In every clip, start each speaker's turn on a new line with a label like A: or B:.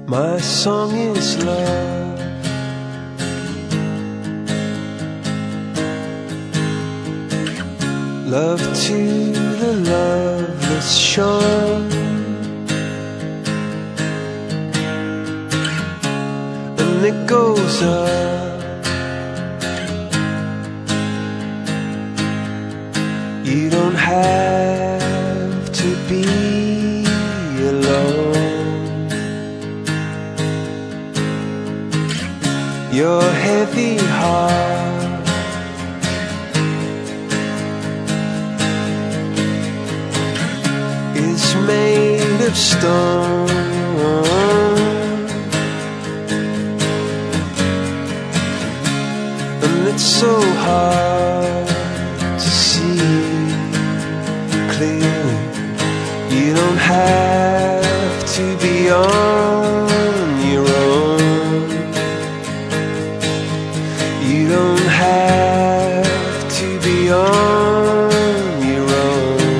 A: My song is love. Love to the loveless shore, and it goes up. You don't have to be alone. Your heavy heart is made of stone, and it's so hard to see clearly. You don't have to be on your own. You don't have to be on your own.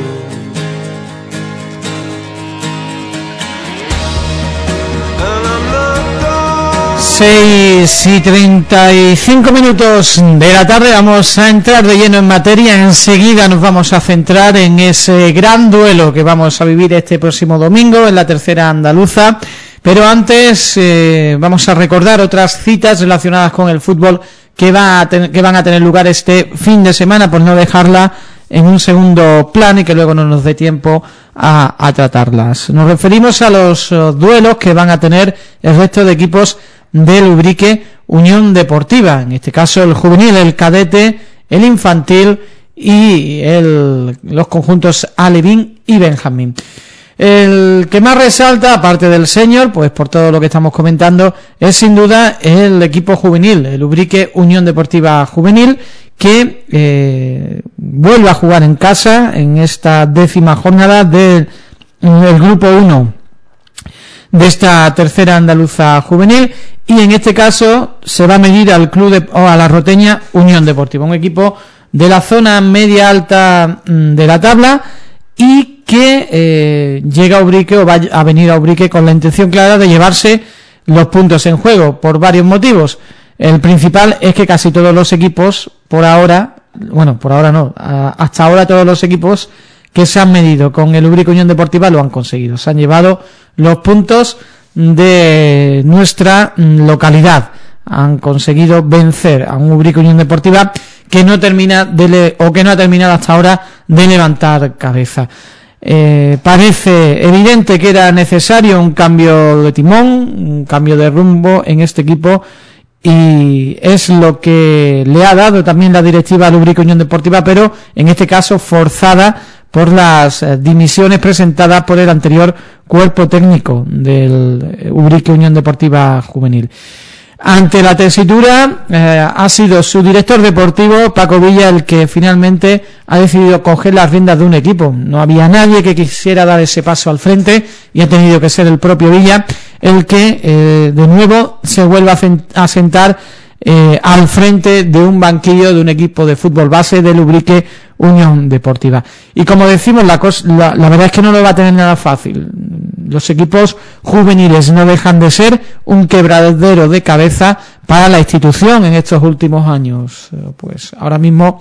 B: 6:35 de la tarde, vamos a entrar de lleno en materia. Enseguida nos vamos a centrar en ese gran duelo que vamos a vivir este próximo domingo en la tercera andaluza, pero antes vamos a recordar otras citas relacionadas con el fútbol que van a tener lugar este fin de semana, por no dejarla en un segundo plan y que luego no nos dé tiempo a tratarlas. Nos referimos a los duelos que van a tener el resto de equipos del Ubrique Unión Deportiva, en este caso el juvenil, el cadete, el infantil y los conjuntos Alevín y Benjamín. El que más resalta, aparte del senior, pues por todo lo que estamos comentando, es sin duda el equipo juvenil, el Ubrique Unión Deportiva Juvenil, que vuelve a jugar en casa en esta 10ª jornada del grupo 1 de esta tercera andaluza juvenil, y en este caso se va a medir al a la Roteña Unión Deportiva, un equipo de la zona media alta de la tabla y que llega a Ubrique, o va a venir a Ubrique con la intención clara de llevarse los puntos en juego por varios motivos. El principal es que casi todos los equipos hasta ahora todos los equipos que se han medido con el Ubrique Unión Deportiva lo han conseguido, se han llevado los puntos de nuestra localidad, han conseguido vencer a un Ubrique Unión Deportiva que no ha terminado hasta ahora de levantar cabeza. Parece evidente que era necesario un cambio de timón, un cambio de rumbo en este equipo, y es lo que le ha dado también la directiva al Ubrique Unión Deportiva, pero en este caso forzada por las dimisiones presentadas por el anterior cuerpo técnico del Ubrique Unión Deportiva Juvenil. Ante la tesitura, ha sido su director deportivo, Paco Villa, el que finalmente ha decidido coger las riendas de un equipo. No había nadie que quisiera dar ese paso al frente y ha tenido que ser el propio Villa el que de nuevo se vuelva a sentar al frente de un banquillo de un equipo de fútbol base del Ubrique Unión Deportiva. Y como decimos, la verdad es que no lo va a tener nada fácil. Los equipos juveniles no dejan de ser un quebradero de cabeza para la institución en estos últimos años. Pues ahora mismo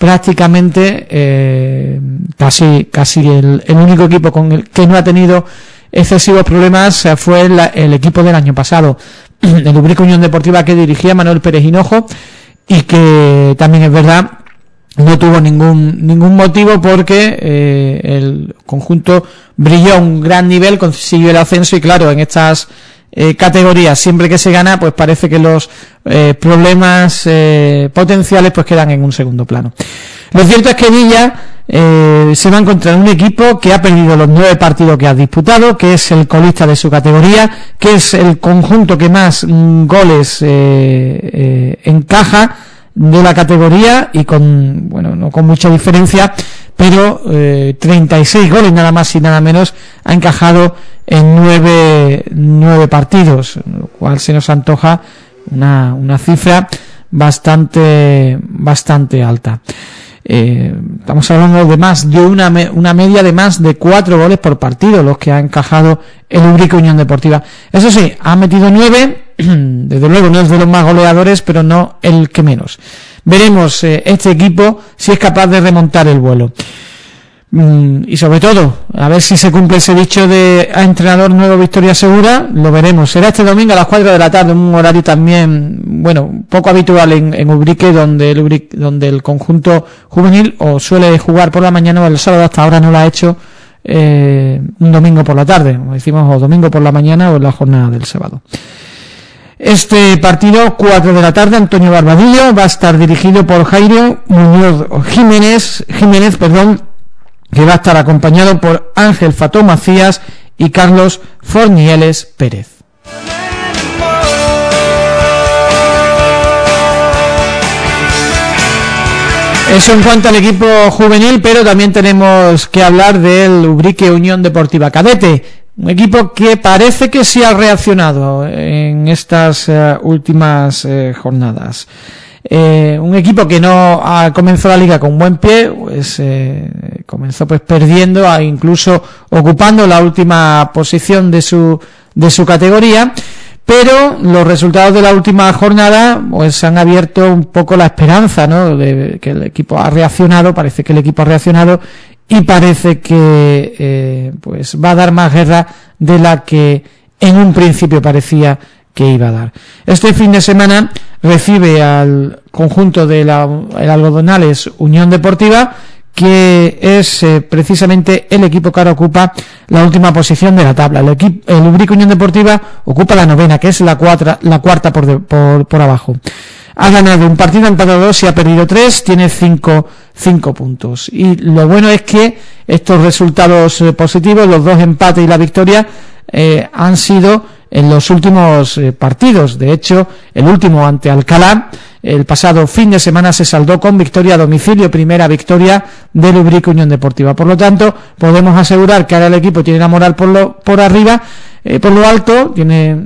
B: prácticamente casi el único equipo con el que no ha tenido excesivos problemas fue el equipo del año pasado, el Ubrique Unión Deportiva, que dirigía Manuel Pérez Hinojo, y que también es verdad no tuvo ningún motivo, porque el conjunto brilló a un gran nivel, consiguió el ascenso, y claro, en estas categorías siempre que se gana, pues parece que los problemas potenciales pues quedan en un segundo plano. Lo cierto es que Villa se va a encontrar un equipo que ha perdido los 9 partidos que ha disputado, que es el colista de su categoría, que es el conjunto que más goles encaja de la categoría, y no con mucha diferencia, pero 36 goles nada más y nada menos ha encajado en 9 partidos, lo cual se nos antoja una cifra bastante alta. Estamos hablando de más de una media de más de 4 goles por partido los que ha encajado el Ubrique Unión Deportiva. Eso sí, ha metido 9, desde luego no es de los más goleadores, pero no el que menos. Veremos este equipo si es capaz de remontar el vuelo. Y sobre todo, a ver si se cumple ese dicho de a entrenador nuevo, victoria segura. Lo veremos. Será este domingo a las 4 de la tarde, un horario también, bueno, poco habitual en Ubrique, donde el conjunto juvenil o suele jugar por la mañana o el sábado, hasta ahora no lo ha hecho, un domingo por la tarde, como decimos, o domingo por la mañana o en la jornada del sábado. Este partido, 4 de la tarde, Antonio Barbadillo, va a estar dirigido por Jairo Muñoz Jiménez, que va a estar acompañado por Ángel Fató Macías y Carlos Fornieles Pérez. Eso en cuanto al equipo juvenil, pero también tenemos que hablar del Ubrique Unión Deportiva Cadete, un equipo que parece que sí ha reaccionado en estas últimas jornadas. Un equipo que no comenzó la liga con buen pie, pues comenzó pues perdiendo, incluso ocupando la última posición de su categoría, pero los resultados de la última jornada pues han abierto un poco la esperanza, ¿no?, de que el equipo ha reaccionado. Parece que el equipo ha reaccionado y parece que pues va a dar más guerra de la que en un principio parecía que iba a dar. Este fin de semana recibe al conjunto de el Algodonales Unión Deportiva, que es precisamente el equipo que ahora ocupa la última posición de la tabla. El Ubrique Unión Deportiva ocupa la 9ª, que es la cuarta por abajo. Ha ganado un partido, ha empatado 2 y ha perdido 3, tiene 5 puntos. Y lo bueno es que estos resultados positivos, los 2 empates y la victoria, han sido en los últimos partidos. De hecho, el último ante Alcalá, el pasado fin de semana, se saldó con victoria a domicilio, primera victoria del Ubrique Unión Deportiva. Por lo tanto, podemos asegurar que ahora el equipo tiene la moral por arriba, por lo alto, tiene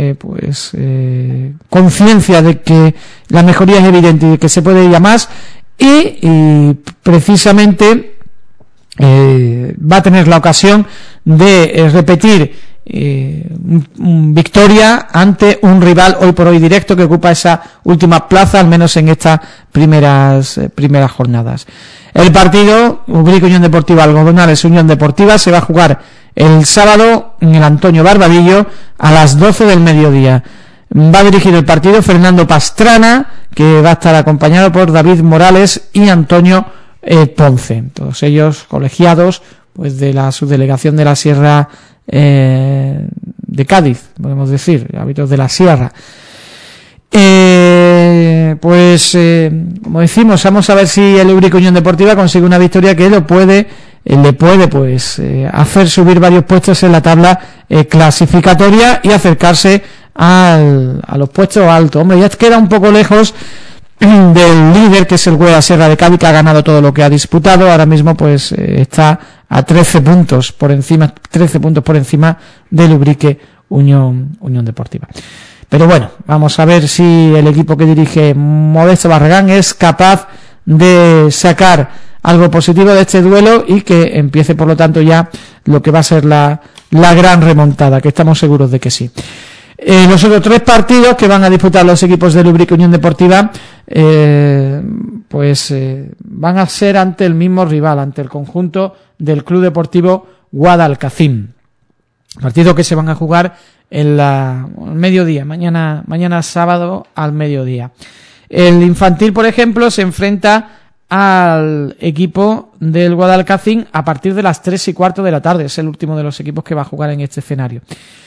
B: conciencia de que la mejoría es evidente y de que se puede ir a más, y precisamente va a tener la ocasión de repetir victoria ante un rival hoy por hoy directo que ocupa esa última plaza, al menos en estas primeras jornadas. El partido Ubrique Unión Deportiva Algodonales Unión Deportiva se va a jugar el sábado en el Antonio Barbadillo a las 12 del mediodía. Va a dirigir el partido Fernando Pastrana, que va a estar acompañado por David Morales y Antonio Ponce, todos ellos colegiados pues de la subdelegación de la Sierra de Cádiz, podemos decir, hábitos de la Sierra. Como decimos, vamos a ver si el Ubrique Unión Deportiva consigue una victoria que le puede hacer subir varios puestos en la tabla clasificatoria y acercarse a los puestos altos. Hombre, ya queda un poco lejos del líder, que es el Huela Sierra de Cádiz, que ha ganado todo lo que ha disputado. Ahora mismo pues está a 13 puntos por encima del Ubrique Unión Deportiva. Pero bueno, vamos a ver si el equipo que dirige Modesto Barragán es capaz de sacar algo positivo de este duelo y que empiece, por lo tanto, ya lo que va a ser la gran remontada, que estamos seguros de que sí. Los otros 3 partidos que van a disputar los equipos del Ubrique Unión Deportiva van a ser ante el mismo rival, ante el conjunto del Club Deportivo Guadalcacín. Partido que se van a jugar al mediodía, mañana sábado al mediodía. El infantil, por ejemplo, se enfrenta al equipo del Guadalcacín a partir de las 3:15 de la tarde. Es el último de los equipos que va a jugar en este escenario.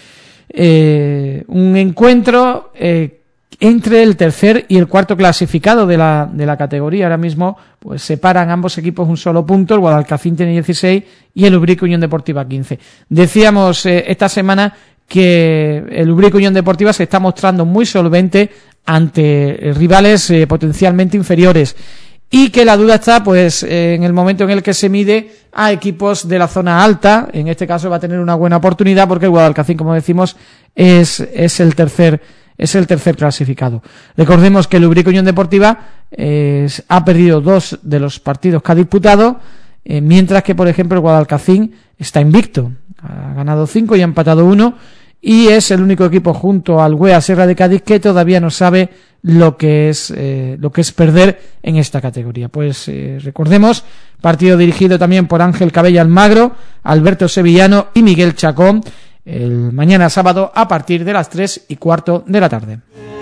B: Un encuentro entre el tercer y el cuarto clasificado de la categoría. Ahora mismo pues separan ambos equipos un solo punto. El Guadalcacín tiene 16 y el Ubrique Unión Deportiva 15. Decíamos esta semana que el Ubrique Unión Deportiva se está mostrando muy solvente ante rivales potencialmente inferiores, y que la duda está pues en el momento en el que se mide a equipos de la zona alta. En este caso va a tener una buena oportunidad porque el Guadalcacín, como decimos, es el tercer es el tercer clasificado. Recordemos que el Ubrique Unión Deportiva ha perdido 2 de los partidos que ha disputado, mientras que, por ejemplo, el Guadalcacín está invicto, ha ganado 5 y ha empatado 1, y es el único equipo junto al Güea Serra de Cádiz que todavía no sabe lo que es perder en esta categoría. Pues recordemos, partido dirigido también por Ángel Cabella Almagro, Alberto Sevillano y Miguel Chacón, el mañana sábado a partir de las 3:15 de la tarde.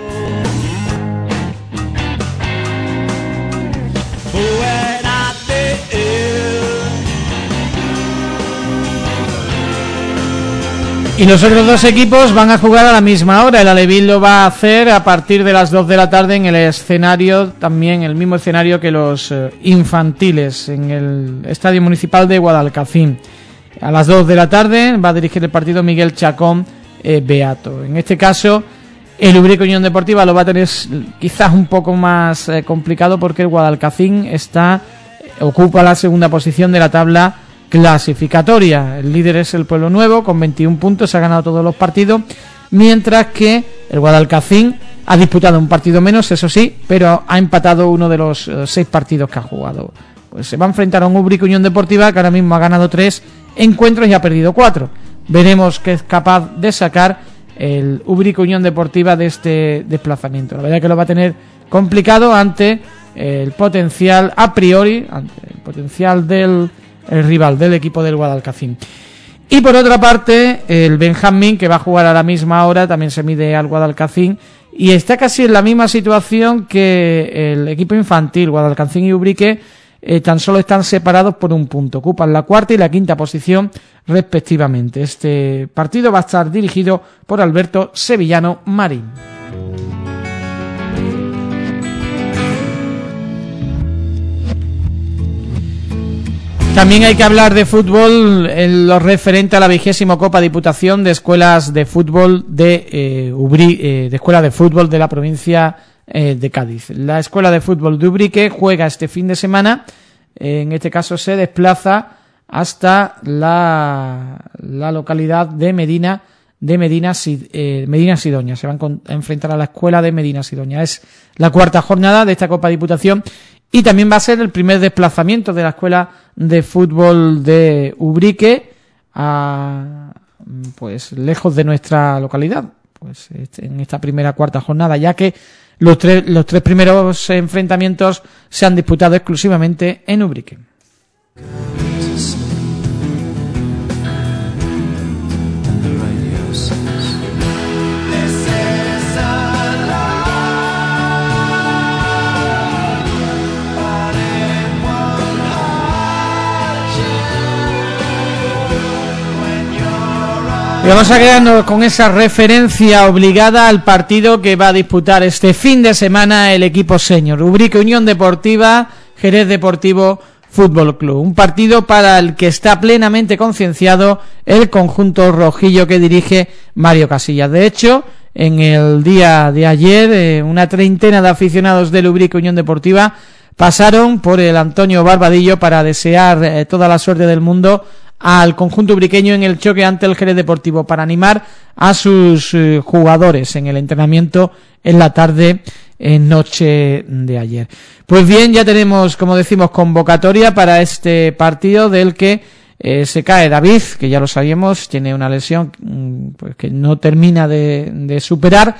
B: Y los otros 2 equipos van a jugar a la misma hora. El Alevín lo va a hacer a partir de las 2 de la tarde en el escenario, también el mismo escenario que los infantiles, en el Estadio Municipal de Guadalcacín. A las 2 de la tarde va a dirigir el partido Miguel Chacón Beato. En este caso, el Ubrique Unión Deportiva lo va a tener quizás un poco más complicado, porque el Guadalcacín ocupa la segunda posición de la tabla clasificatoria. El líder es el Pueblo Nuevo con 21 puntos, ha ganado todos los partidos, mientras que el Guadalcacín ha disputado un partido menos, eso sí, pero ha empatado uno de los 6 partidos que ha jugado. Pues se va a enfrentar a un Ubrique Unión Deportiva que ahora mismo ha ganado 3 encuentros y ha perdido 4. Veremos qué es capaz de sacar el Ubrique Unión Deportiva de este desplazamiento. La verdad es que lo va a tener complicado ante el potencial a priori, ante el potencial del rival del equipo del Guadalcacín. Y por otra parte, el Benjamín, que va a jugar a la misma hora, también se mide al Guadalcacín y está casi en la misma situación que el equipo infantil. Guadalcacín y Ubrique tan solo están separados por 1 punto, ocupan la 4ª y la 5ª posición respectivamente. Este partido va a estar dirigido por Alberto Sevillano Marín. También hay que hablar de fútbol en lo referente a la 20ª Copa Diputación de Escuelas de Fútbol de Escuela de Fútbol de la provincia de Cádiz. La Escuela de Fútbol de Ubrique juega este fin de semana, en este caso se desplaza hasta la localidad de Medina Sidoña. Se van a enfrentar a la Escuela de Medina Sidoña. Es la 4ª jornada de esta Copa Diputación. Y también va a ser el primer desplazamiento de la Escuela de Fútbol de Ubrique pues lejos de nuestra localidad, pues en esta primera 4ª jornada, ya que los tres primeros enfrentamientos se han disputado exclusivamente en Ubrique. Y vamos a quedarnos con esa referencia obligada al partido que va a disputar este fin de semana el equipo senior, Ubrique Unión Deportiva, Jerez Deportivo Fútbol Club. Un partido para el que está plenamente concienciado el conjunto rojillo que dirige Mario Casillas. De hecho, en el día de ayer, una treintena de aficionados del Ubrique Unión Deportiva pasaron por el Antonio Barbadillo para desear toda la suerte del mundo al conjunto ubriqueño en el choque ante el Jerez Deportivo, para animar a sus jugadores en el entrenamiento en la tarde noche de ayer. Pues bien, ya tenemos, como decimos, convocatoria para este partido, del que se cae David, que ya lo sabíamos, tiene una lesión pues que no termina de superar,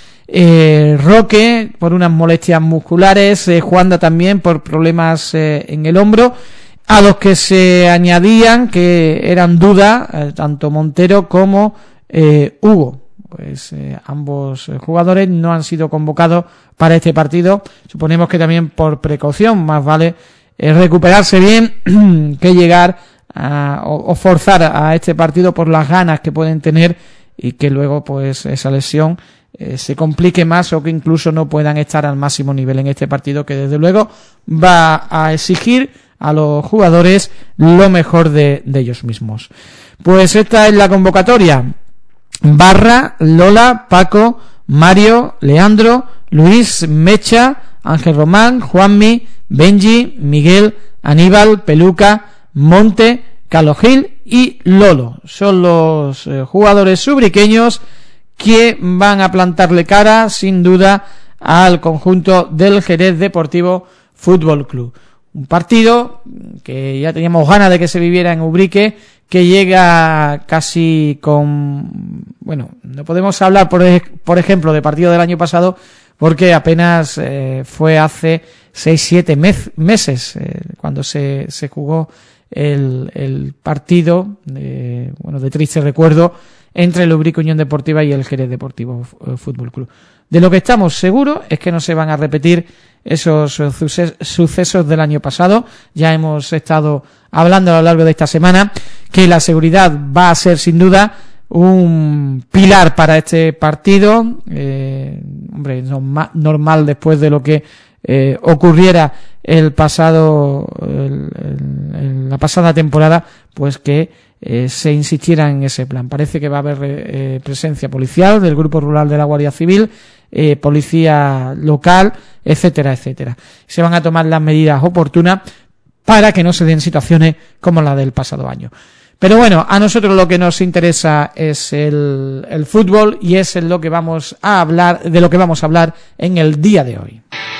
B: Roque por unas molestias musculares, Juanda también por problemas en el hombro, a los que se añadían, que eran duda, tanto Montero como Hugo. Pues ambos jugadores no han sido convocados para este partido. Suponemos que también por precaución, más vale recuperarse bien que llegar o forzar a este partido por las ganas que pueden tener, y que luego pues esa lesión se complique más, o que incluso no puedan estar al máximo nivel en este partido, que desde luego va a exigir a los jugadores lo mejor de ellos mismos. Pues esta es la convocatoria: Barra, Lola, Paco, Mario, Leandro, Luis, Mecha, Ángel Román, Juanmi, Benji, Miguel, Aníbal, Peluca, Monte, Carlos Gil y Lolo. Son los jugadores ubriqueños que van a plantarle cara, sin duda, al conjunto del Jerez Deportivo Fútbol Club. Un partido que ya teníamos ganas de que se viviera en Ubrique, que llega casi con... Bueno, no podemos hablar, por ejemplo, de partido del año pasado, porque apenas fue hace 6-7 meses cuando se jugó el partido, de triste recuerdo, entre el Ubrique Unión Deportiva y el Jerez Deportivo Fútbol Club. De lo que estamos seguros es que no se van a repetir esos sucesos del año pasado. Ya hemos estado hablando a lo largo de esta semana que la seguridad va a ser sin duda un pilar para este partido. Normal después de lo que ocurriera la pasada temporada, pues que se insistiera en ese plan. Parece que va a haber presencia policial del Grupo Rural de la Guardia Civil, policía local, etcétera, etcétera. Se van a tomar las medidas oportunas para que no se den situaciones como la del pasado año. Pero bueno, a nosotros lo que nos interesa es el fútbol, y es de lo que vamos a hablar en el día de hoy.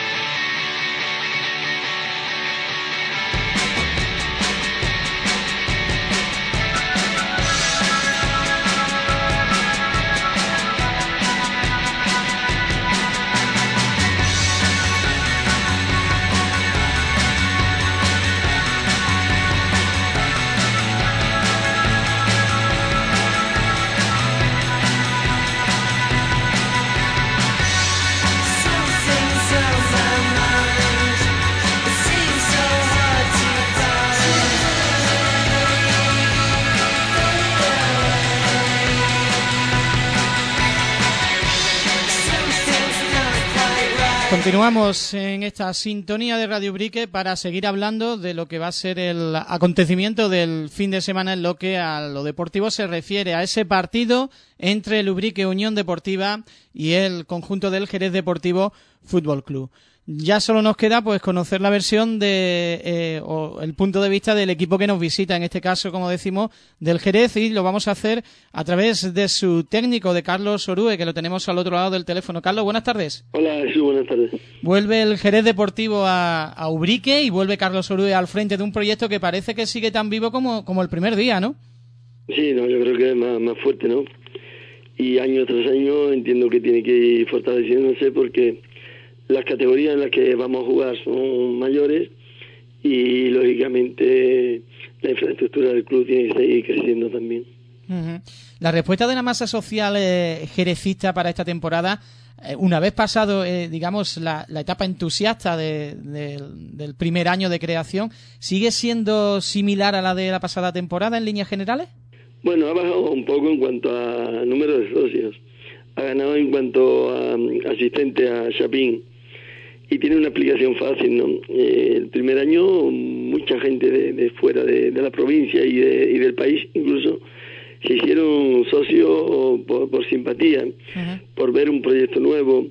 B: Continuamos en esta sintonía de Radio Ubrique para seguir hablando de lo que va a ser el acontecimiento del fin de semana en lo que a lo deportivo se refiere, a ese partido entre el Ubrique Unión Deportiva y el conjunto del Jerez Deportivo Fútbol Club. Ya solo nos queda pues conocer la versión o el punto de vista del equipo que nos visita, en este caso, como decimos, del Jerez, y lo vamos a hacer a través de su técnico, de Carlos Orue, que lo tenemos al otro lado del teléfono. Carlos, buenas tardes.
C: Hola, Jesús, buenas tardes.
B: Vuelve el Jerez Deportivo a Ubrique y vuelve Carlos Orue al frente de un proyecto que parece que sigue tan vivo como el primer día, ¿no?
C: Sí, yo creo que es más fuerte, ¿no? Y año tras año entiendo que tiene que ir fortaleciéndose, porque las categorías en las que vamos a jugar son mayores y, lógicamente, la infraestructura del club tiene que seguir creciendo también.
B: Uh-huh. La respuesta de la masa social jerecista para esta temporada, una vez pasado, digamos, la etapa entusiasta del primer año de creación, ¿sigue siendo similar a la de la pasada temporada en líneas generales?
C: Bueno, ha bajado un poco en cuanto a número de socios. Ha ganado en cuanto a asistente a Chapín. Y tiene una explicación fácil, ¿no? El primer año mucha gente de fuera de la provincia y del país incluso se hicieron socios por simpatía, uh-huh, por ver un proyecto nuevo,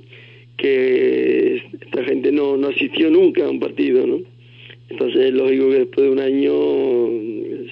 C: que esta gente no asistió nunca a un partido, ¿no? Entonces es lógico que después de un año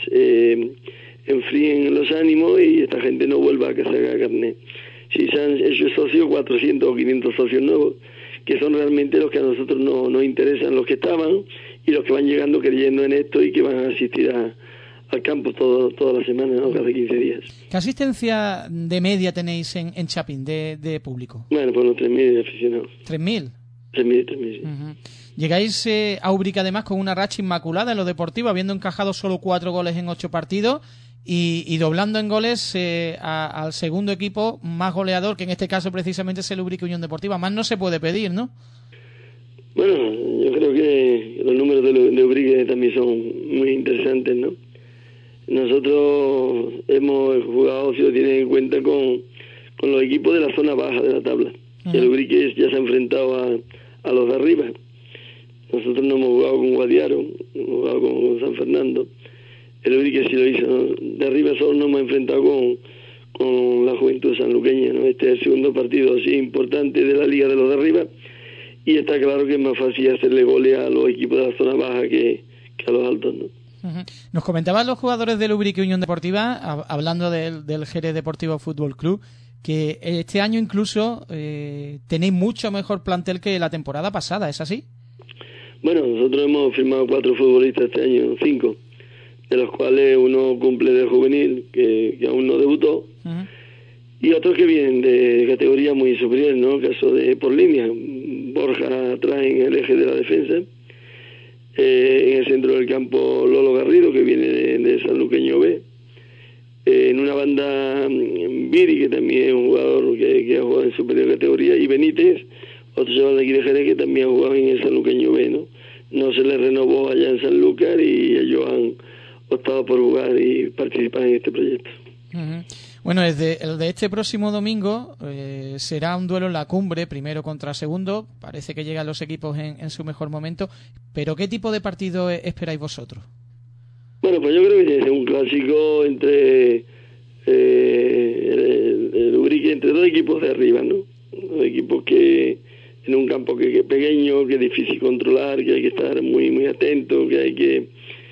C: enfríen los ánimos y esta gente no vuelva a que se haga carnet. Si se han hecho socios, 400 o 500 socios nuevos, que son realmente los que a nosotros nos interesan, los que estaban y los que van llegando creyendo en esto y que van a asistir al campo toda la semana, ¿no? Cada 15 días.
B: ¿Qué asistencia de media tenéis en Chapín de público?
C: Bueno, pues unos 3.000 aficionados.
B: ¿3.000?
C: 3.000, sí. Uh-huh.
B: Llegáis a Ubrique además con una racha inmaculada en lo deportivo, habiendo encajado solo 4 goles en 8 partidos y doblando en goles al segundo equipo más goleador, que en este caso precisamente es el Ubrique Unión Deportiva. Más no se puede pedir, ¿no?
C: Bueno, yo creo que los números de Ubrique también son muy interesantes, ¿no? Nosotros hemos jugado, si lo tienen en cuenta, con los equipos de la zona baja de la tabla. Uh-huh. El Ubrique ya se ha enfrentado a los de arriba. Nosotros no hemos jugado con Guadiaro, hemos jugado con San Fernando. El Ubrique sí lo hizo, ¿no? De arriba solo nos hemos enfrentado con la Juventud sanluqueña, ¿no? Este es el segundo partido así importante de la Liga de los de arriba, y está claro que es más fácil hacerle goles a los equipos de la zona baja que a los altos, ¿no?
B: Uh-huh. Nos comentaban los jugadores del Ubrique Unión Deportiva, hablando del Jerez Deportivo Fútbol Club, que este año incluso tenéis mucho mejor plantel que la temporada pasada, ¿es así?
C: Bueno, nosotros hemos firmado 4 futbolistas este año, 5, de los cuales uno cumple de juvenil, que aún no debutó, y otros que vienen de categoría muy superior, ¿no? Caso de por línea, Borja atrás en el eje de la defensa, en el centro del campo Lolo Garrido, que viene de Sanluqueño B, en una banda Viri, que también es un jugador que ha jugado en superior categoría, y Benítez, otro chaval de aquí de Jerez, que también ha jugado en el Sanluqueño B, ¿no? No se le renovó allá en Sanlúcar y ellos han optado por jugar y participar en este proyecto.
B: Bueno, el de este próximo domingo será un duelo en la cumbre, primero contra segundo. Parece que llegan los equipos en su mejor momento. Pero ¿qué tipo de partido esperáis vosotros?
C: Bueno, pues yo creo que tiene que ser un clásico entre el Ubrique, entre dos equipos de arriba, ¿no? Dos equipos que en un campo que es pequeño, que es difícil controlar, que hay que estar muy muy atento, que hay que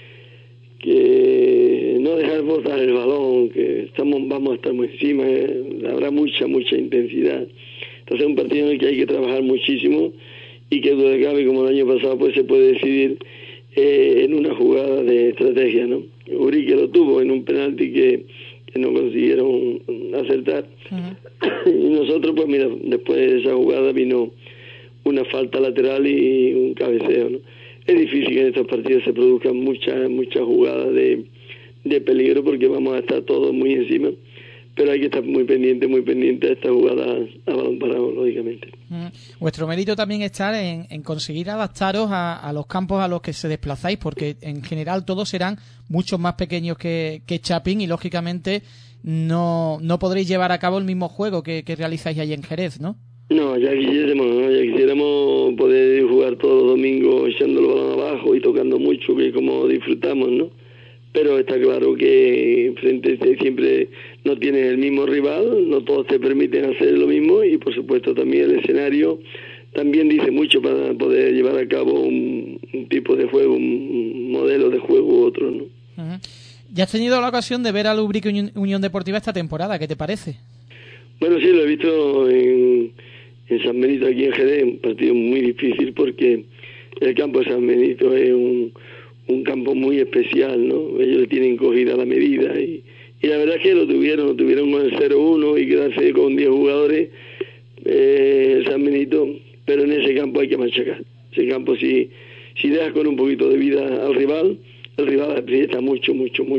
C: no dejar botar el balón, que vamos a estar muy encima, habrá mucha intensidad. Entonces es un partido en el que hay que trabajar muchísimo y que duda cabe, como el año pasado, pues se puede decidir en una jugada de estrategia, ¿no? Ubrique lo tuvo en un penalti que no consiguieron acertar. Y nosotros, pues mira, después de esa jugada vino una falta lateral y un cabeceo, ¿no? Es difícil que en estos partidos se produzcan muchas jugadas de peligro, porque vamos a estar todos muy encima, pero hay que estar muy pendiente a estas jugadas a balón parado, lógicamente.
B: Vuestro mérito también está en conseguir adaptaros a los campos a los que se desplazáis, porque en general todos serán mucho más pequeños que Chapín y lógicamente no podréis llevar a cabo el mismo juego que realizáis allí en Jerez, ¿no?
C: No, ya quisiéramos poder jugar todos los domingos echando el balón abajo y tocando mucho, que como disfrutamos, ¿no? Pero está claro que frente siempre no tienes el mismo rival, no todos te permiten hacer lo mismo, y por supuesto también el escenario también dice mucho para poder llevar a cabo un tipo de juego, un modelo de juego u otro, ¿no?
B: ¿Ya has tenido la ocasión de ver al Ubrique Unión Deportiva esta temporada? ¿Qué te parece?
C: Bueno, sí, lo he visto en San Benito, aquí en Jerez, un partido muy difícil porque el campo de San Benito es un campo muy especial, ¿no? Ellos le tienen cogida la medida y la verdad es que lo tuvieron con el 0-1 y quedarse con 10 jugadores San Benito, pero en ese campo hay que machacar. Ese campo, si dejas con un poquito de vida al rival, el rival aprieta mucho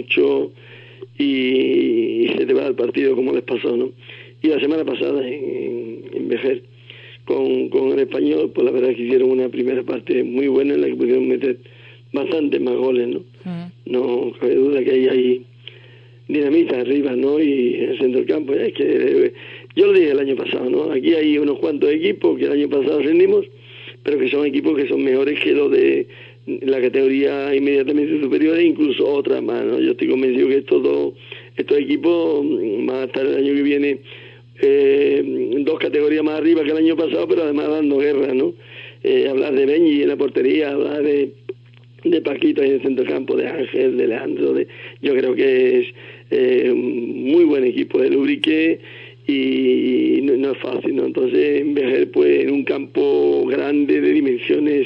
C: y se te va al partido, como les pasó, ¿no? Y la semana pasada en Vejer con el Español, pues la verdad es que hicieron una primera parte muy buena en la que pudieron meter bastantes más goles, ¿no? No cabe duda que hay dinamita arriba, ¿no? Y en el centro del campo, es que yo lo dije el año pasado, ¿no? Aquí hay unos cuantos equipos que el año pasado ascendimos, pero que son equipos que son mejores que los de la categoría inmediatamente superior e incluso otras más, ¿no? Yo estoy convencido que estos equipos van a estar el año que viene 2 categorías más arriba que el año pasado, pero además dando guerra, ¿no? Hablar de Benji en la portería, hablar de Paquito ahí en el centro del campo, de Ángel, de Leandro, yo creo que es muy buen equipo del Ubrique y no es fácil, ¿no? Entonces en Vejer, pues en un campo grande de dimensiones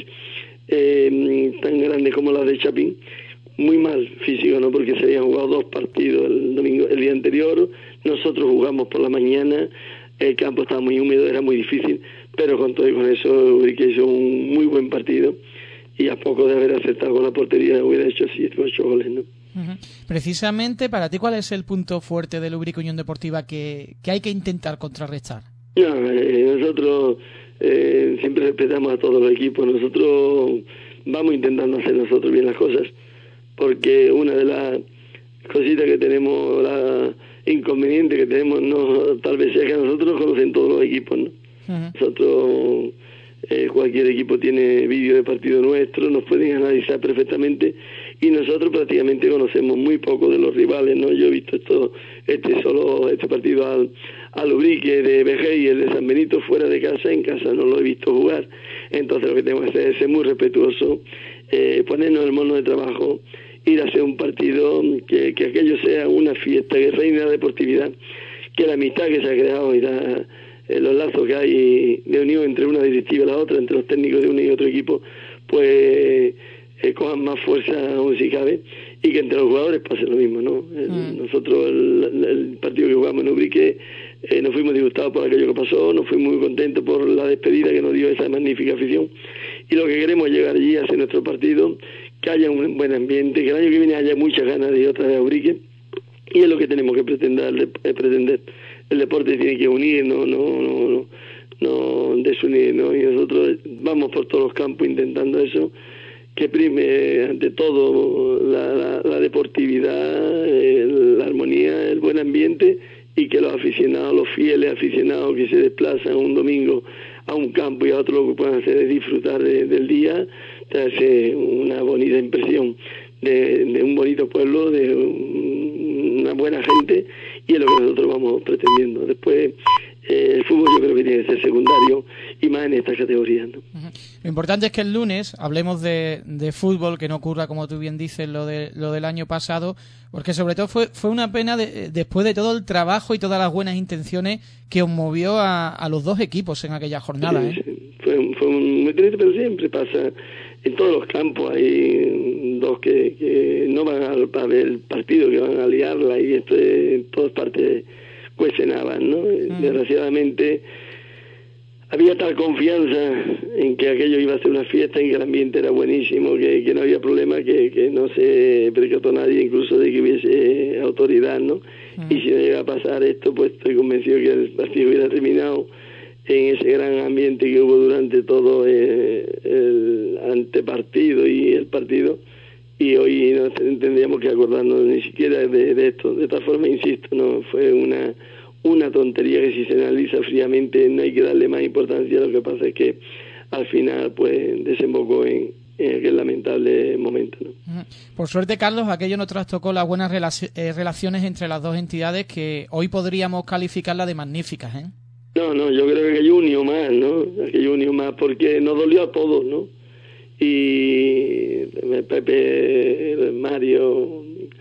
C: tan grandes como las de Chapín, muy mal físico, ¿no? Porque se habían jugado 2 partidos el día anterior, nosotros jugamos por la mañana, el campo estaba muy húmedo, era muy difícil, pero con todo y con eso Ubrique hizo un muy buen partido y a poco de haber acertado con la portería hubiera hecho 7 o 8 goles, ¿no?
B: Precisamente, para ti, ¿cuál es el punto fuerte del Ubrique Unión Deportiva que hay que intentar contrarrestar?
C: No, nosotros siempre respetamos a todos los equipos, nosotros vamos intentando hacer nosotros bien las cosas, porque una de las cositas que tenemos, la inconveniente que tenemos, no tal vez sea que nosotros nos conocen todos los equipos, ¿no? Nosotros, cualquier equipo tiene vídeo de partido nuestro, nos pueden analizar perfectamente y nosotros prácticamente conocemos muy poco de los rivales, ¿no? Yo he visto este partido al Ubrique de Vejer y el de San Benito fuera de casa, en casa no lo he visto jugar, entonces lo que tengo que hacer es ser muy respetuoso, ponernos el mono de trabajo, ir a hacer un partido que aquello sea una fiesta, que reine la deportividad, que la amistad que se ha creado y los lazos que hay de unión entre una directiva y la otra, entre los técnicos de uno y otro equipo, pues cojan más fuerza aún si cabe, y que entre los jugadores pase lo mismo, ¿no? Nosotros el partido que jugamos en Ubrique nos fuimos disgustados por aquello que pasó, nos fuimos muy contentos por la despedida que nos dio esa magnífica afición, y lo que queremos es llegar allí a hacer nuestro partido, que haya un buen ambiente, que el año que viene haya muchas ganas de ir otra vez a Ubrique, y es lo que tenemos que pretender. El deporte tiene que unir, no desunir, ¿no? Y nosotros vamos por todos los campos intentando eso, que prime ante todo la deportividad, la armonía, el buen ambiente, y que los aficionados, los fieles aficionados que se desplazan un domingo a un campo y a otro, lo que puedan hacer es disfrutar del día, darse una bonita impresión de un bonito pueblo, de una buena gente, y es lo que nosotros vamos pretendiendo. Después el fútbol yo creo que tiene que ser secundario, y más en estas categorías, ¿no?
B: Lo importante es que el lunes hablemos de fútbol, que no ocurra, como tú bien dices, lo del año pasado, porque sobre todo fue una pena después de todo el trabajo y todas las buenas intenciones que os movió a los dos equipos en aquella jornada.
C: Sí. Fue muy triste, pero siempre pasa en todos los campos. Hay dos que no van a ver el partido, que van a liarla, y esto en todas partes cuestionaban, ¿no? Desgraciadamente había tal confianza en que aquello iba a ser una fiesta, en que el ambiente era buenísimo, que no había problema, que no se percató nadie, incluso de que hubiese autoridad, ¿no? Y si no llega a pasar esto, pues estoy convencido que el partido hubiera terminado en ese gran ambiente que hubo durante todo el antepartido y el partido, y hoy no tendríamos que acordarnos ni siquiera de esto. De tal forma, insisto, no fue una tontería que, si se analiza fríamente, no hay que darle más importancia. Lo que pasa es que al final pues desembocó en aquel lamentable momento, ¿no?
B: Por suerte, Carlos, aquello no trastocó las buenas relaciones entre las dos entidades, que hoy podríamos calificarlas de magníficas, ¿eh?
C: No, yo creo que aquello unió más, ¿no? Aquello unió más porque nos dolió a todos, ¿no? Y Pepe, Mario,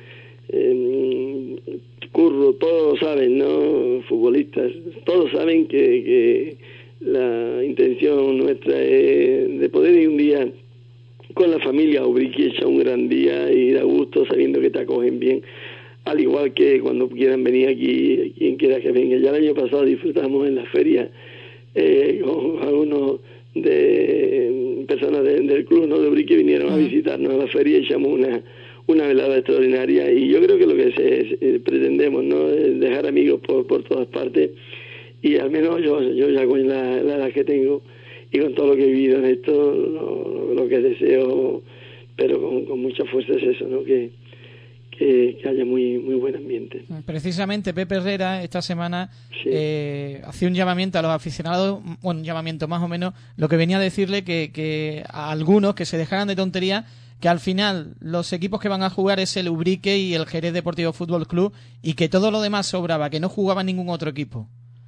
C: Curro, todos saben, ¿no? Futbolistas, todos saben que la intención nuestra es de poder ir un día con la familia a Ubrique, echar un gran día y da gusto sabiendo que te acogen bien, al igual que cuando quieran venir aquí, quien quiera que venga. Ya el año pasado disfrutamos en la feria con algunos de personas del club, ¿no?, de Ubrique, vinieron a visitarnos a la feria y echamos una velada extraordinaria, y yo creo que lo que pretendemos, ¿no?, es dejar amigos por todas partes, y al menos yo ya con la edad que tengo y con todo lo que he vivido en esto, lo que deseo, pero con mucha fuerza, es eso, ¿no?, que haya muy buen ambiente.
B: Precisamente Pepe Herrera esta semana hacía un llamamiento a los aficionados, bueno, un llamamiento más o menos, lo que venía a decirle que a algunos que se dejaran de tontería, que al final los equipos que van a jugar es el Ubrique y el Jerez Deportivo Fútbol Club, y que todo lo demás sobraba, que no jugaba ningún otro equipo.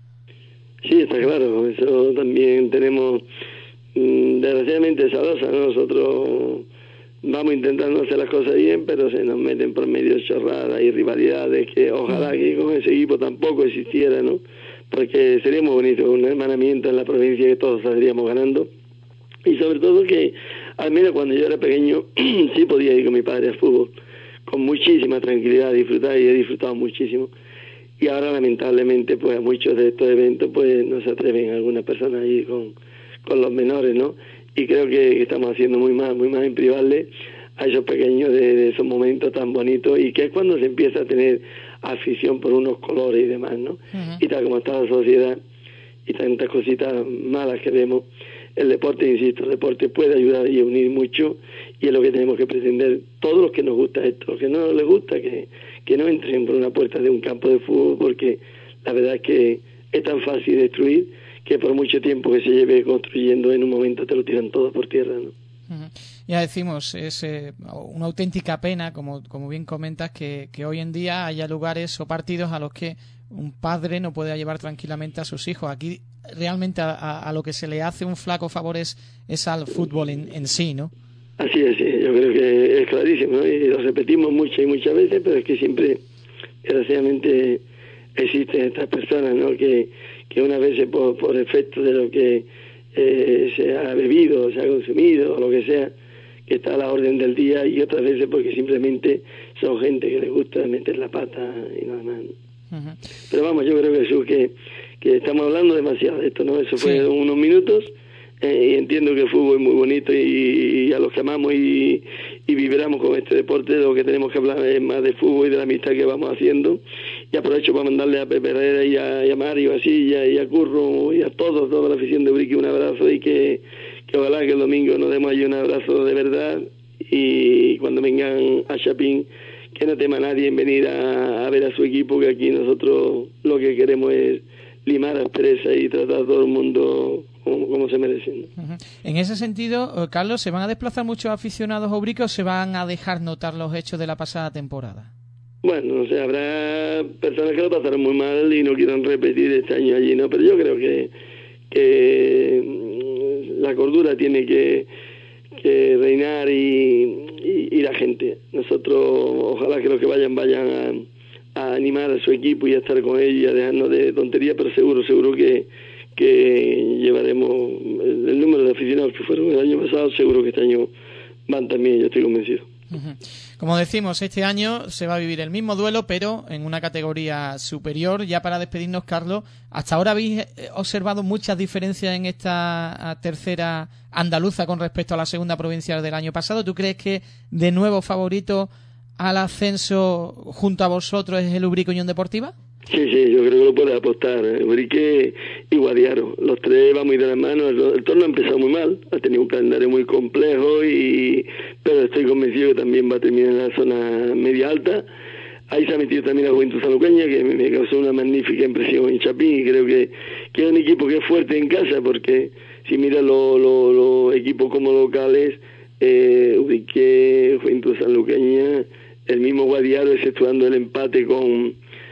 C: Sí, está claro, eso también tenemos, desgraciadamente, esa losa, ¿no? Nosotros vamos intentando hacer las cosas bien, pero se nos meten por medio chorradas y rivalidades que ojalá que con ese equipo tampoco existiera, ¿no? Porque sería muy bonito un hermanamiento en la provincia, que todos saldríamos ganando, y sobre todo que al menos cuando yo era pequeño sí podía ir con mi padre al fútbol con muchísima tranquilidad, disfrutar, y he disfrutado muchísimo. Y ahora lamentablemente pues a muchos de estos eventos pues no se atreven algunas personas a ir con los menores, ¿no? Y creo que estamos haciendo muy más en privarle a esos pequeños de esos momentos tan bonitos, y que es cuando se empieza a tener afición por unos colores y demás, ¿no? Y tal como está la sociedad y tantas cositas malas que vemos, el deporte, insisto, el deporte puede ayudar y unir mucho, y es lo que tenemos que pretender todos los que nos gusta esto. Los que no les gusta, que no entren por una puerta de un campo de fútbol, porque la verdad es que es tan fácil destruir, que por mucho tiempo que se lleve construyendo, en un momento te lo tiran todo por tierra, ¿no?
B: Ya decimos, es una auténtica pena, como bien comentas, que hoy en día haya lugares o partidos a los que un padre no pueda llevar tranquilamente a sus hijos. Aquí realmente a lo que se le hace un flaco favor es al fútbol en sí, ¿no?
C: Así es, sí. Yo creo que es clarísimo, ¿no? Y lo repetimos muchas veces, pero es que siempre, desgraciadamente, existen estas personas, ¿no? Que unas veces por efecto de lo que se ha bebido, se ha consumido, o lo que sea, que está a la orden del día, y otras veces porque simplemente son gente que les gusta meter la pata y nada más. Uh-huh. Pero vamos, yo creo, Jesús, que estamos hablando demasiado de esto, ¿no? Eso fue unos minutos, y entiendo que el fútbol es muy bonito, y a los que amamos y vibramos con este deporte, lo que tenemos que hablar es más de fútbol y de la amistad que vamos haciendo. Y aprovecho para mandarle a Pepe Herrera y a Mario Asilla y a Curro y a toda la afición de Ubrique un abrazo, y que ojalá que el domingo nos demos ahí un abrazo de verdad, y cuando vengan a Chapín que no tema a nadie en venir a ver a su equipo, que aquí nosotros lo que queremos es limar aspereza y tratar a todo el mundo como se merecen.
B: Uh-huh. En ese sentido, Carlos, ¿se van a desplazar muchos aficionados a Ubrique o se van a dejar notar los hechos de la pasada temporada?
C: Bueno, no sé, habrá personas que lo pasaron muy mal y no quieran repetir este año allí, ¿no? Pero yo creo que la cordura tiene que reinar y la gente. Nosotros, ojalá que los que vayan a animar a su equipo y a estar con ellos y a dejarnos de tonterías, pero seguro que llevaremos el número de aficionados que fueron el año pasado, seguro que este año van también, yo estoy convencido.
B: Uh-huh. Como decimos, este año se va a vivir el mismo duelo, pero en una categoría superior. Ya para despedirnos, Carlos, hasta ahora habéis observado muchas diferencias en esta tercera andaluza con respecto a la segunda provincial del año pasado. ¿Tú crees que de nuevo favorito al ascenso junto a vosotros es el Ubrique Unión Deportiva?
C: Sí, yo creo que lo puedes apostar. Ubrique y Guadiaro, los tres vamos a ir de la mano. El torneo ha empezado muy mal, ha tenido un calendario muy complejo, pero estoy convencido que también va a terminar en la zona media alta. Ahí se ha metido también la Juventud Sanluqueña, que me causó una magnífica impresión en Chapín, y creo que es un equipo que es fuerte en casa, porque si miras los equipos como locales, Ubrique, Juventud Sanluqueña, el mismo Guadiaro, exceptuando el empate con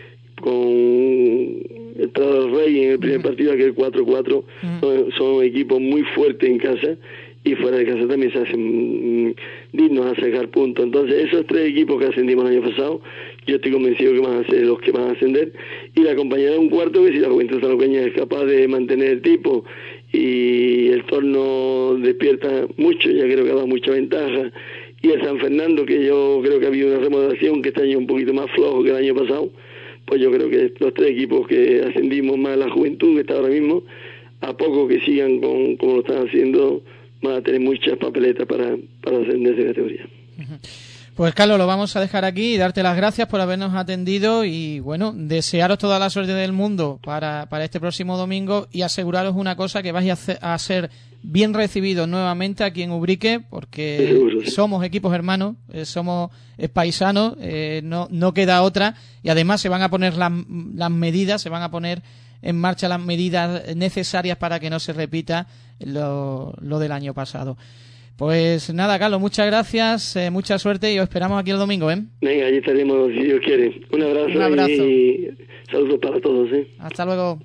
C: el Prado del Rey en el primer partido, aquel 4-4, son equipos muy fuertes en casa, y fuera de casa también se hacen dignos a sacar puntos. Entonces esos tres equipos que ascendimos el año pasado, yo estoy convencido que van a ser los que van a ascender, y la compañía de un cuarto, que si la Juventud Sanluqueña es capaz de mantener el tipo y el torno despierta mucho, ya creo que ha dado mucha ventaja, y el San Fernando, que yo creo que ha habido una remodelación, que este año es un poquito más flojo que el año pasado, pues yo creo que los tres equipos que ascendimos, más la Juventud que está ahora mismo, a poco que sigan como lo están haciendo, van a tener muchas papeletas para ascender de categoría.
B: Pues Carlos, lo vamos a dejar aquí y darte las gracias por habernos atendido, y bueno, desearos toda la suerte del mundo para este próximo domingo, y aseguraros una cosa, que vais a ser bien recibidos nuevamente aquí en Ubrique, porque
C: seguro, sí.
B: Somos equipos hermanos, somos paisanos, no queda otra, y además se van a poner las medidas, se van a poner en marcha las medidas necesarias para que no se repita lo del año pasado. Pues nada, Carlos, muchas gracias, mucha suerte, y os esperamos aquí el domingo, ¿eh?
C: Venga, allí estaremos si Dios quiere. Un abrazo. Y saludos para todos, ¿eh?
B: Hasta luego.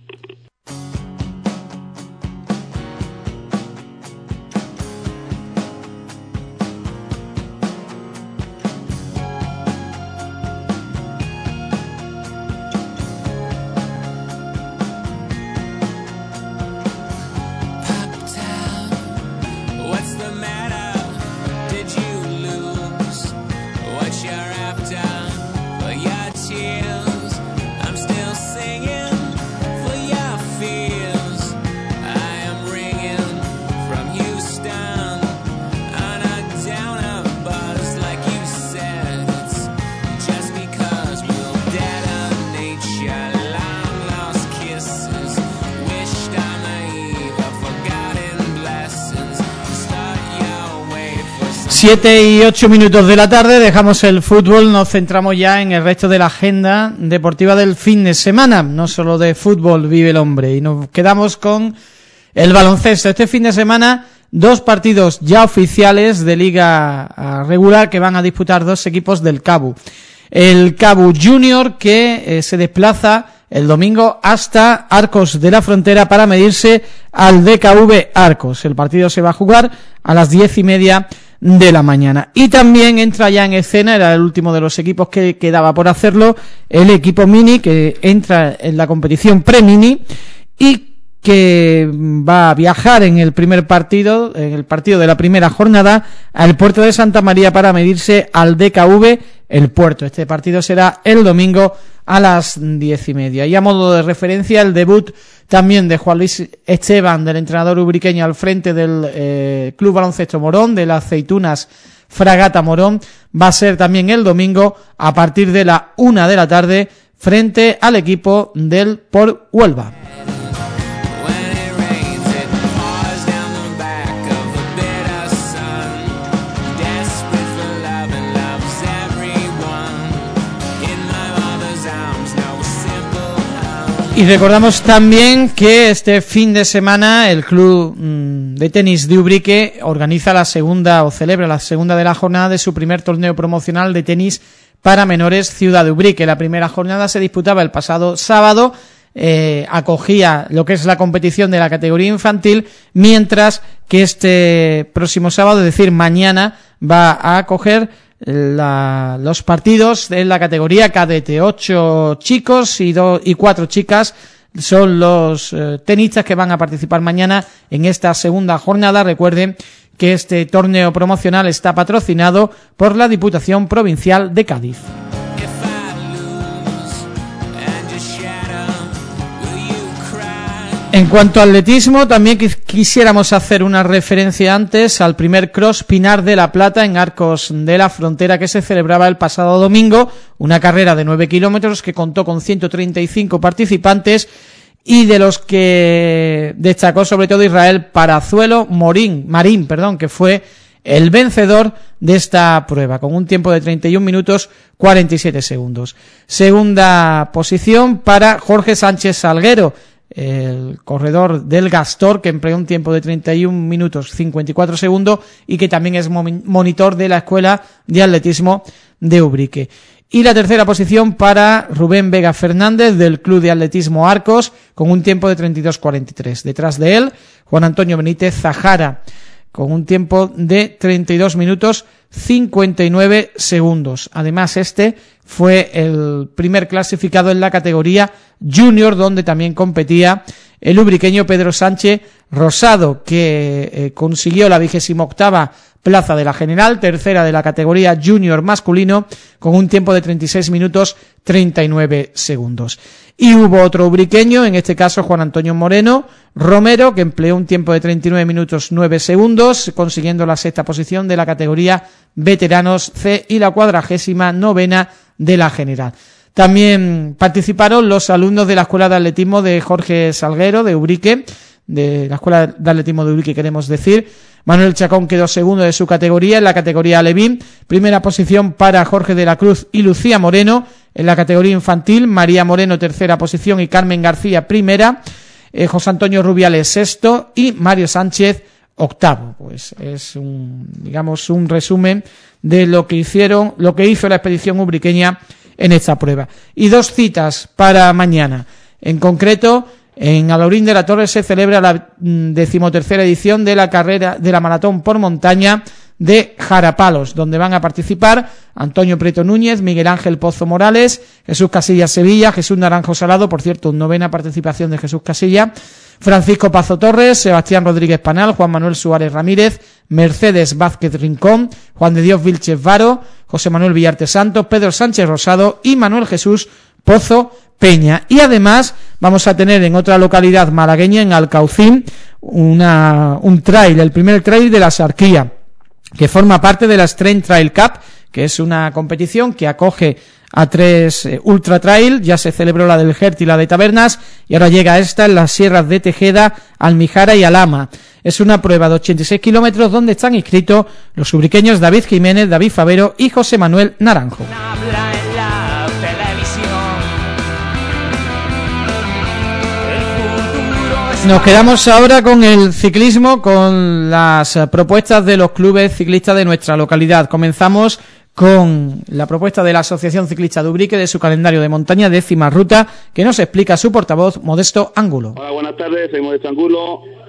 B: Siete y 8 minutos de la tarde, dejamos el fútbol, nos centramos ya en el resto de la agenda deportiva del fin de semana. No solo de fútbol vive el hombre, y nos quedamos con el baloncesto. Este fin de semana, 2 partidos ya oficiales de liga regular que van a disputar 2 equipos del CABU. El CABU Junior, que se desplaza el domingo hasta Arcos de la Frontera para medirse al DKV Arcos. El partido se va a jugar a las 10:30 de la mañana. Y también entra ya en escena, era el último de los equipos que quedaba por hacerlo, el equipo mini, que entra en la competición pre-mini y que va a viajar en el primer partido, en el partido de la primera jornada, al puerto de Santa María para medirse al DKV El Puerto. Este partido será el domingo a las 10:30. Y a modo de referencia, el debut también de Juan Luis Esteban, del entrenador ubriqueño, al frente del Club Baloncesto Morón, de las Aceitunas Fragata Morón, va a ser también el domingo a partir de la 1 de la tarde frente al equipo del Port Huelva. Y recordamos también que este fin de semana el Club de Tenis de Ubrique organiza celebra la segunda de la jornada de su primer torneo promocional de tenis para menores Ciudad de Ubrique. La primera jornada se disputaba el pasado sábado, acogía lo que es la competición de la categoría infantil, mientras que este próximo sábado, es decir, mañana, va a acoger los partidos de la categoría cadete. 8 chicos y 4 chicas son los tenistas que van a participar mañana en esta segunda jornada. Recuerden que este torneo promocional está patrocinado por la Diputación Provincial de Cádiz. En cuanto a atletismo, también quisiéramos hacer una referencia antes al primer Cross Pinar de la Plata en Arcos de la Frontera, que se celebraba el pasado domingo, una carrera de 9 kilómetros que contó con 135 participantes y de los que destacó sobre todo Israel Parazuelo Marín, que fue el vencedor de esta prueba, con un tiempo de 31 minutos 47 segundos. Segunda posición para Jorge Sánchez Salguero, el corredor del Gastor, que empleó un tiempo de 31 minutos 54 segundos y que también es monitor de la Escuela de Atletismo de Ubrique. Y la tercera posición para Rubén Vega Fernández, del Club de Atletismo Arcos, con un tiempo de 32.43. Detrás de él, Juan Antonio Benítez Zahara, con un tiempo de 32 minutos 59 segundos. Además, este fue el primer clasificado en la categoría junior, donde también competía el ubriqueño Pedro Sánchez Rosado, que consiguió la 28ª plaza de la general, tercera de la categoría junior masculino, con un tiempo de 36 minutos 39 segundos. Y hubo otro ubriqueño, en este caso Juan Antonio Moreno Romero, que empleó un tiempo de 39 minutos 9 segundos, consiguiendo la 6ª posición de la categoría veteranos C y la 49ª de la general. También participaron los alumnos de la Escuela de Atletismo de Jorge Salguero, de Ubrique, de la Escuela de Atletismo de Ubrique, queremos decir. Manuel Chacón quedó segundo de su categoría, en la categoría Alevín. Primera posición para Jorge de la Cruz y Lucía Moreno. En la categoría infantil, María Moreno tercera posición y Carmen García primera. José Antonio Rubiales sexto y Mario Sánchez octavo. Pues es un resumen de lo que hizo la expedición ubriqueña en esta prueba. Y 2 citas para mañana. En concreto, en Alaurín de la Torre se celebra la 13ª edición de la carrera de la maratón por montaña de Jarapalos, donde van a participar Antonio Prieto Núñez, Miguel Ángel Pozo Morales, Jesús Casillas Sevilla, Jesús Naranjo Salado, por cierto, 9ª participación de Jesús Casillas, Francisco Pazo Torres, Sebastián Rodríguez Panal, Juan Manuel Suárez Ramírez, Mercedes Vázquez Rincón, Juan de Dios Vilches Varo, José Manuel Villarte Santos, Pedro Sánchez Rosado y Manuel Jesús Pozo Peña. Y además vamos a tener en otra localidad malagueña, en Alcaucín, un trail, el primer trail de la Sarquía, que forma parte de la Strength Trail Cup, que es una competición que acoge a 3 ultra trail. Ya se celebró la del Gert y la de Tabernas, y ahora llega esta en las sierras de Tejeda, Almijara y Alhama. Es una prueba de 86 kilómetros donde están inscritos los ubriqueños David Jiménez, David Favero y José Manuel Naranjo. Nos quedamos ahora con el ciclismo, con las propuestas de los clubes ciclistas de nuestra localidad. Comenzamos con la propuesta de la Asociación Ciclista de Ubrique de su calendario de montaña, 10ª ruta, que nos explica su portavoz, Modesto Ángulo.
D: Hola, buenas tardes, soy Modesto Ángulo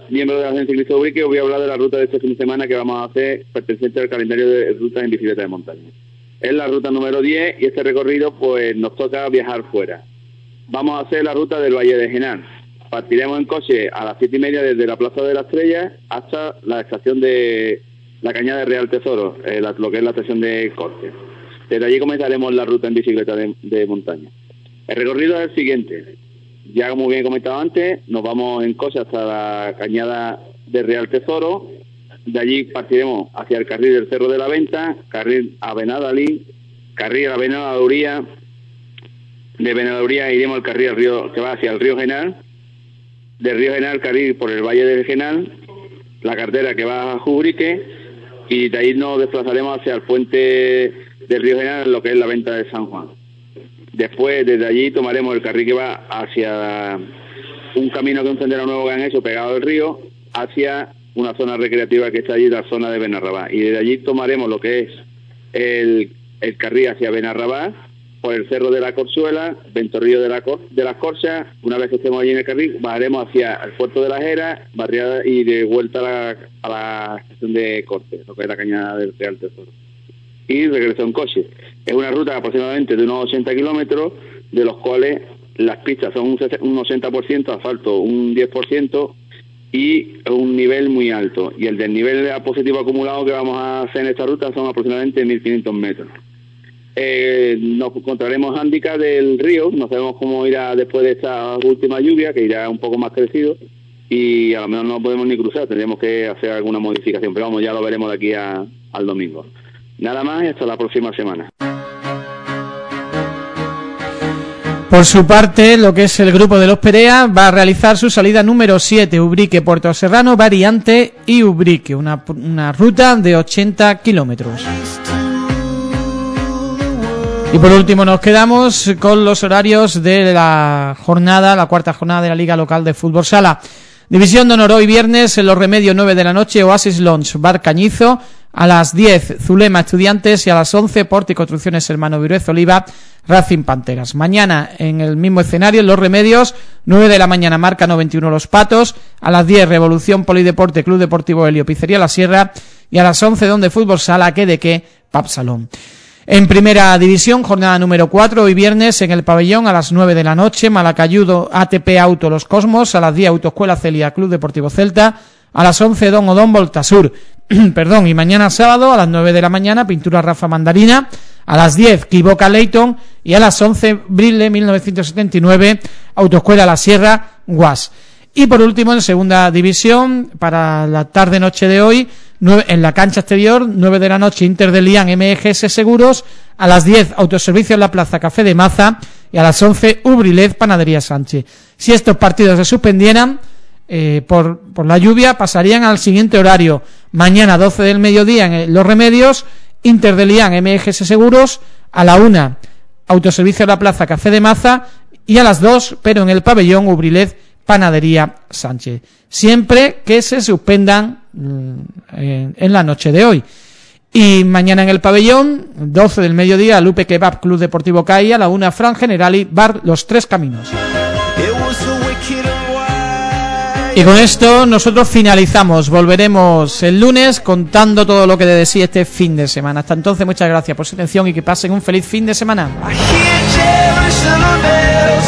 D: miembros de la Asociación Ciclista Ubrique, os voy a hablar de la ruta de este fin de semana que vamos a hacer perteneciente al calendario de rutas en bicicleta de montaña. Es la ruta número 10 y este recorrido pues nos toca viajar fuera. Vamos a hacer la ruta del Valle de Genal. Partiremos en coche a las 7:30 desde la Plaza de la Estrella hasta la estación de la Cañada de Real Tesoro, lo que es la estación de corte. Desde allí comenzaremos la ruta en bicicleta de montaña. El recorrido es el siguiente. Ya como bien he comentado antes, nos vamos en coche hasta la Cañada de Real Tesoro. De allí partiremos hacia el carril del Cerro de la Venta, carril a Benadalí, carril a Benaduría. De Benaduría iremos al carril que va hacia el río Genal. Del río Genal, carril por el Valle del Genal, la carretera que va a Ubrique, y de ahí nos desplazaremos hacia el puente del río Genal, lo que es la Venta de San Juan. Después, desde allí, tomaremos el carril que va hacia un camino que es un sendero nuevo que han hecho pegado al río, hacia una zona recreativa que está allí, la zona de Benarrabá. Y desde allí tomaremos lo que es el carril hacia Benarrabá, por el Cerro de la Corzuela, Ventorrillo de las Corchas. Una vez que estemos allí en el carril, bajaremos hacia el puerto de la Jera, barriada y de vuelta a la estación de corte, lo que es la Cañada del Real Tesoro. Y regreso en coche. Es una ruta aproximadamente de unos 80 kilómetros, de los cuales las pistas son un 80%, asfalto un 10% y un nivel muy alto. Y el desnivel positivo acumulado que vamos a hacer en esta ruta son aproximadamente 1.500 metros. Nos encontraremos handicap del río, no sabemos cómo irá después de esta última lluvia, que irá un poco más crecido, y a lo mejor no podemos ni cruzar, tendremos que hacer alguna modificación, pero vamos, ya lo veremos de aquí al domingo. Nada más y hasta la próxima semana.
B: Por su parte, lo que es el grupo de los Perea va a realizar su salida número 7, Ubrique, Puerto Serrano, variante y Ubrique, una ruta de 80 kilómetros. Y por último nos quedamos con los horarios de la cuarta jornada de la Liga Local de Fútbol Sala. División de Honor hoy viernes, en Los Remedios 9 de la noche, Oasis Lounge, Bar Cañizo, a las 10 Zulema Estudiantes y a las 11 Porti Construcciones Hermano Viruez Oliva, Racing Panteras. Mañana en el mismo escenario, en Los Remedios, 9 de la mañana Marca 91 Los Patos, a las 10 Revolución Polideporte Club Deportivo Helio Pizzería La Sierra y a las 11 Donde Fútbol Sala, que Pap Salón. En primera división, jornada número 4, hoy viernes en el pabellón a las 9 de la noche, Malacayudo ATP Auto Los Cosmos, a las 10 Autoescuela Celia Club Deportivo Celta, a las 11 Don Odón Voltasur, y mañana sábado a las 9 de la mañana Pintura Rafa Mandarina, a las 10 Kiboca Leighton y a las 11 Brille 1979 Autoescuela La Sierra Guas. Y por último, en segunda división, para la tarde-noche de hoy, en la cancha exterior, 9 de la noche, Inter de Lián, MGS Seguros, a las 10, Autoservicio en la Plaza Café de Maza, y a las 11, Ubrilez, Panadería Sánchez. Si estos partidos se suspendieran, por la lluvia, pasarían al siguiente horario. Mañana, 12 del mediodía, en Los Remedios, Inter de Lián, MGS Seguros, a la 1, Autoservicio en la Plaza Café de Maza, y a las 2, pero en el pabellón, Ubrilez, Panadería Sánchez, siempre que se suspendan en la noche de hoy. Y mañana en el pabellón, 12 del mediodía, Lupe Kebab Club Deportivo CAI, a la 1 Fran Generali, Bar Los Tres Caminos. Y con esto nosotros finalizamos, volveremos el lunes contando todo lo que de sí este fin de semana. Hasta entonces, muchas gracias por su atención y que pasen un feliz fin de semana.